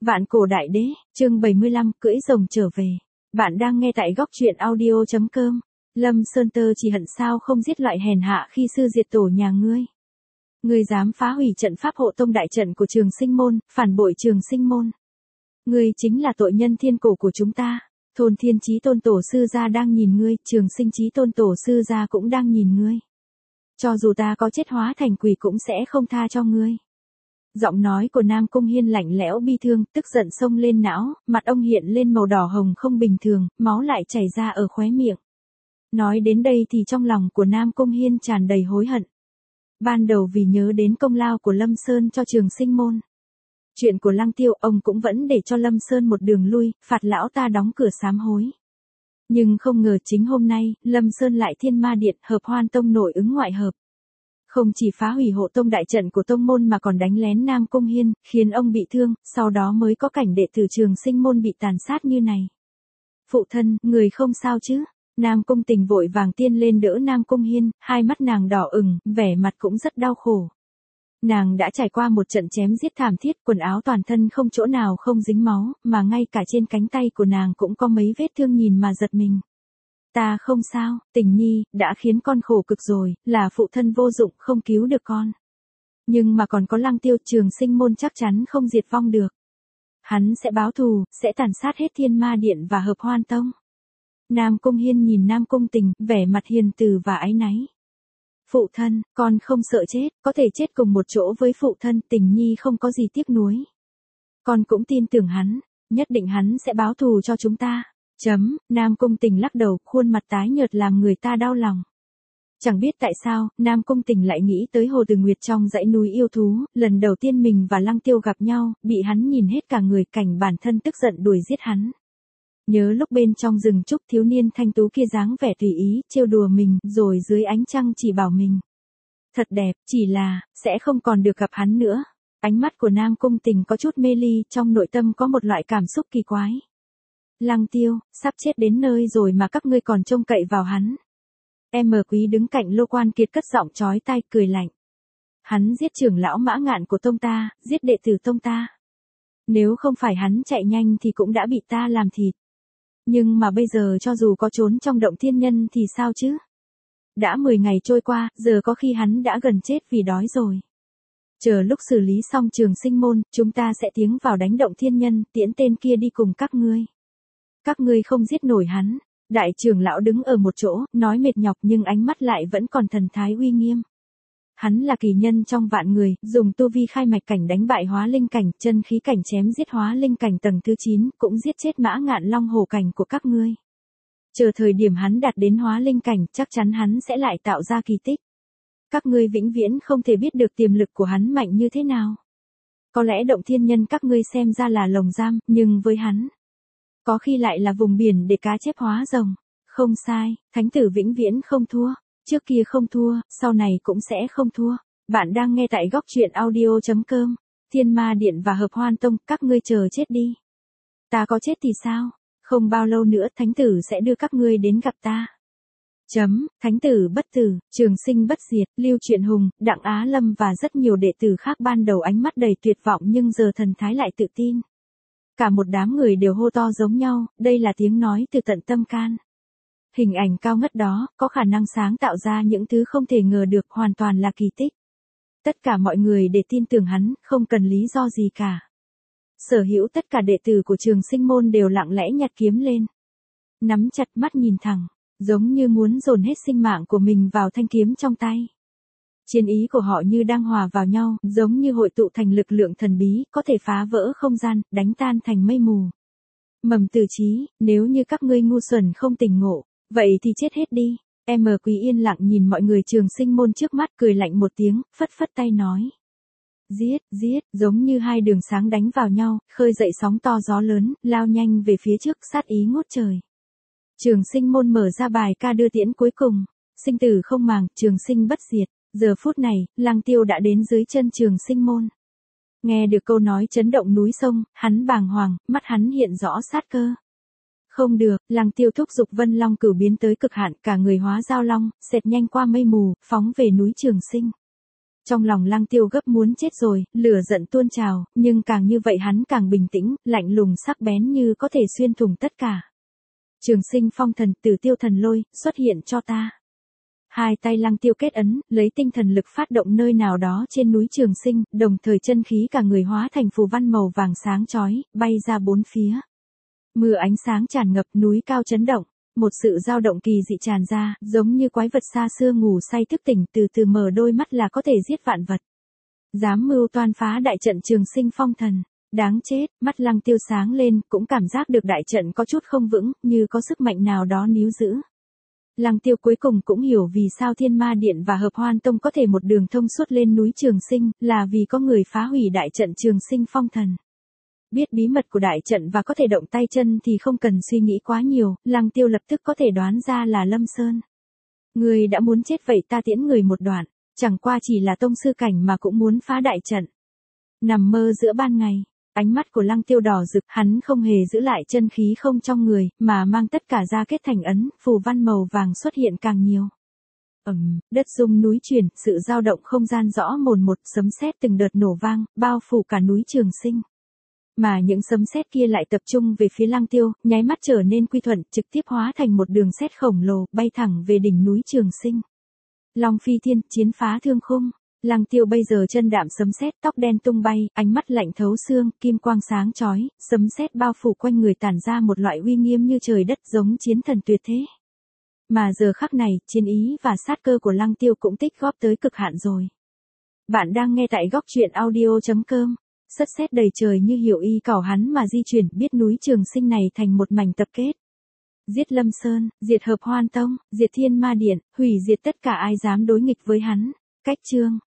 Vạn cổ đại đế, chương 75, cưỡi rồng trở về. Bạn đang nghe tại góc truyện audio.com. Lâm Sơn Tơ chỉ hận sao không giết loại hèn hạ khi sư diệt tổ nhà ngươi. Ngươi dám phá hủy trận pháp hộ tông đại trận của Trường Sinh Môn, phản bội Trường Sinh Môn. Ngươi chính là tội nhân thiên cổ của chúng ta. Thôn Thiên Chí Tôn tổ sư gia đang nhìn ngươi, Trường Sinh Chí Tôn tổ sư gia cũng đang nhìn ngươi. Cho dù ta có chết hóa thành quỷ cũng sẽ không tha cho ngươi. Giọng nói của Nam Cung Hiên lạnh lẽo bi thương, tức giận xông lên não, mặt ông hiện lên màu đỏ hồng không bình thường, máu lại chảy ra ở khóe miệng. Nói đến đây thì trong lòng của Nam Cung Hiên tràn đầy hối hận. Ban đầu vì nhớ đến công lao của Lâm Sơn cho Trường Sinh Môn. Chuyện của Lăng Tiêu ông cũng vẫn để cho Lâm Sơn một đường lui, phạt lão ta đóng cửa sám hối. Nhưng không ngờ chính hôm nay, Lâm Sơn lại Thiên Ma Điện hợp Hoan Tông nội ứng ngoại hợp. Không chỉ phá hủy hộ tông đại trận của tông môn mà còn đánh lén Nam Cung Hiên, khiến ông bị thương, sau đó mới có cảnh đệ tử Trường Sinh Môn bị tàn sát như này. Phụ thân, người không sao chứ? Nam Cung Tình vội vàng tiên lên đỡ Nam Cung Hiên, hai mắt nàng đỏ ửng, vẻ mặt cũng rất đau khổ. Nàng đã trải qua một trận chém giết thảm thiết, quần áo toàn thân không chỗ nào không dính máu, mà ngay cả trên cánh tay của nàng cũng có mấy vết thương nhìn mà giật mình. Ta không sao, Tình nhi, đã khiến con khổ cực rồi, là phụ thân vô dụng không cứu được con. Nhưng mà còn có Lăng Tiêu, Trường Sinh Môn chắc chắn không diệt vong được. Hắn sẽ báo thù, sẽ tàn sát hết Thiên Ma Điện và hợp Hoan Tông. Nam Cung Hiên nhìn Nam Cung Tình, vẻ mặt hiền từ và áy náy. Phụ thân, con không sợ chết, có thể chết cùng một chỗ với phụ thân, Tình nhi không có gì tiếc nuối. Con cũng tin tưởng hắn, nhất định hắn sẽ báo thù cho chúng ta. Nam Cung Tình lắc đầu, khuôn mặt tái nhợt làm người ta đau lòng. Chẳng biết tại sao, Nam Cung Tình lại nghĩ tới Hồ Từ Nguyệt trong dãy núi yêu thú, lần đầu tiên mình và Lăng Tiêu gặp nhau, bị hắn nhìn hết cả người, cảnh bản thân tức giận đuổi giết hắn. Nhớ lúc bên trong rừng trúc thiếu niên thanh tú kia dáng vẻ tùy ý, trêu đùa mình, rồi dưới ánh trăng chỉ bảo mình. Thật đẹp, chỉ là, sẽ không còn được gặp hắn nữa. Ánh mắt của Nam Cung Tình có chút mê ly, trong nội tâm có một loại cảm xúc kỳ quái. Lăng Tiêu, sắp chết đến nơi rồi mà các ngươi còn trông cậy vào hắn. Quý đứng cạnh Lô Quan Kiệt cất giọng chói tai cười lạnh. Hắn giết trưởng lão Mã Ngạn của tông ta, giết đệ tử tông ta. Nếu không phải hắn chạy nhanh thì cũng đã bị ta làm thịt. Nhưng mà bây giờ cho dù có trốn trong động thiên nhân thì sao chứ? Đã 10 ngày trôi qua, giờ có khi hắn đã gần chết vì đói rồi. Chờ lúc xử lý xong Trường Sinh Môn, chúng ta sẽ tiến vào đánh động thiên nhân, tiễn tên kia đi cùng các ngươi. Các ngươi không giết nổi hắn. Đại trưởng lão đứng ở một chỗ, nói mệt nhọc nhưng ánh mắt lại vẫn còn thần thái uy nghiêm. Hắn là kỳ nhân trong vạn người, dùng tu vi khai mạch cảnh đánh bại hóa linh cảnh, chân khí cảnh chém giết hóa linh cảnh tầng thứ 9, cũng giết chết Mã Ngạn Long hổ cảnh của các ngươi. Chờ thời điểm hắn đạt đến hóa linh cảnh, chắc chắn hắn sẽ lại tạo ra kỳ tích. Các ngươi vĩnh viễn không thể biết được tiềm lực của hắn mạnh như thế nào. Có lẽ động thiên nhân các ngươi xem ra là lồng giam, nhưng với hắn, có khi lại là vùng biển để cá chép hóa rồng. Không sai, thánh tử vĩnh viễn không thua. Trước kia không thua, sau này cũng sẽ không thua. Bạn đang nghe tại góc truyện audio.com. Thiên Ma Điện và hợp Hoan Tông, các ngươi chờ chết đi. Ta có chết thì sao? Không bao lâu nữa thánh tử sẽ đưa các ngươi đến gặp ta. Thánh tử bất tử, Trường Sinh bất diệt, Lưu Truyện Hùng, Đặng Á Lâm và rất nhiều đệ tử khác ban đầu ánh mắt đầy tuyệt vọng nhưng giờ thần thái lại tự tin. Cả một đám người đều hô to giống nhau, đây là tiếng nói từ tận tâm can. Hình ảnh cao ngất đó, có khả năng sáng tạo ra những thứ không thể ngờ được, hoàn toàn là kỳ tích. Tất cả mọi người để tin tưởng hắn, không cần lý do gì cả. Sở hữu tất cả đệ tử của Trường Sinh Môn đều lặng lẽ nhặt kiếm lên. Nắm chặt mắt nhìn thẳng, giống như muốn dồn hết sinh mạng của mình vào thanh kiếm trong tay. Chiến ý của họ như đang hòa vào nhau, giống như hội tụ thành lực lượng thần bí, có thể phá vỡ không gian, đánh tan thành mây mù. Mầm Tử Chí, nếu như các ngươi ngu xuẩn không tỉnh ngộ, vậy thì chết hết đi. Quý yên lặng nhìn mọi người Trường Sinh Môn trước mắt, cười lạnh một tiếng, phất phất tay nói. Giết, giống như hai đường sáng đánh vào nhau, khơi dậy sóng to gió lớn, lao nhanh về phía trước, sát ý ngút trời. Trường Sinh Môn mở ra bài ca đưa tiễn cuối cùng. Sinh tử không màng, Trường Sinh bất diệt. Giờ phút này, Lăng Tiêu đã đến dưới chân Trường Sinh Môn. Nghe được câu nói chấn động núi sông, hắn bàng hoàng, mắt hắn hiện rõ sát cơ. Không được, Lăng Tiêu thúc giục Vân Long Cửu biến tới cực hạn, cả người hóa giao long, xẹt nhanh qua mây mù, phóng về núi Trường Sinh. Trong lòng Lăng Tiêu gấp muốn chết rồi, lửa giận tuôn trào, nhưng càng như vậy hắn càng bình tĩnh, lạnh lùng sắc bén như có thể xuyên thủng tất cả. Trường Sinh Phong Thần, Tử Tiêu Thần Lôi, xuất hiện cho ta. Hai tay Lăng Tiêu kết ấn, lấy tinh thần lực phát động nơi nào đó trên núi Trường Sinh, đồng thời chân khí cả người hóa thành phù văn màu vàng sáng chói, bay ra bốn phía. Mưa ánh sáng tràn ngập, núi cao chấn động, một sự dao động kỳ dị tràn ra, giống như quái vật xa xưa ngủ say thức tỉnh, từ từ mở đôi mắt là có thể giết vạn vật. Dám mưu toan phá đại trận Trường Sinh Phong Thần, đáng chết. Mắt Lăng Tiêu sáng lên, cũng cảm giác được đại trận có chút không vững, như có sức mạnh nào đó níu giữ. Lăng Tiêu cuối cùng cũng hiểu vì sao Thiên Ma Điện và Hợp Hoan Tông có thể một đường thông suốt lên núi Trường Sinh, là vì có người phá hủy đại trận Trường Sinh Phong Thần. Biết bí mật của đại trận và có thể động tay chân thì không cần suy nghĩ quá nhiều, Lăng Tiêu lập tức có thể đoán ra là Lâm Sơn. Người đã muốn chết vậy ta tiễn người một đoạn, chẳng qua chỉ là tông sư cảnh mà cũng muốn phá đại trận. Nằm mơ giữa ban ngày, ánh mắt của Lăng Tiêu đỏ rực, hắn không hề giữ lại chân khí không trong người, mà mang tất cả ra kết thành ấn, phù văn màu vàng xuất hiện càng nhiều. Đất rung núi chuyển, sự dao động không gian rõ mồn một, sấm sét từng đợt nổ vang, bao phủ cả núi Trường Sinh. Mà những sấm sét kia lại tập trung về phía Lăng Tiêu, nháy mắt trở nên quy thuận, trực tiếp hóa thành một đường sét khổng lồ, bay thẳng về đỉnh núi Trường Sinh. Long phi thiên, chiến phá thương khung. Lăng Tiêu bây giờ chân đạm sấm sét, tóc đen tung bay, ánh mắt lạnh thấu xương, kim quang sáng chói, sấm sét bao phủ quanh người tản ra một loại uy nghiêm như trời đất, giống chiến thần tuyệt thế. Mà giờ khắc này, chiến ý và sát cơ của Lăng Tiêu cũng tích góp tới cực hạn rồi. Bạn đang nghe tại góc truyện audio.com. Sấm sét đầy trời như hiểu y cảo hắn mà di chuyển, biết núi Trường Sinh này thành một mảnh tập kết. Giết Lâm Sơn, diệt Hợp Hoan Tông, diệt Thiên Ma Điện, hủy diệt tất cả ai dám đối nghịch với hắn. Cách chương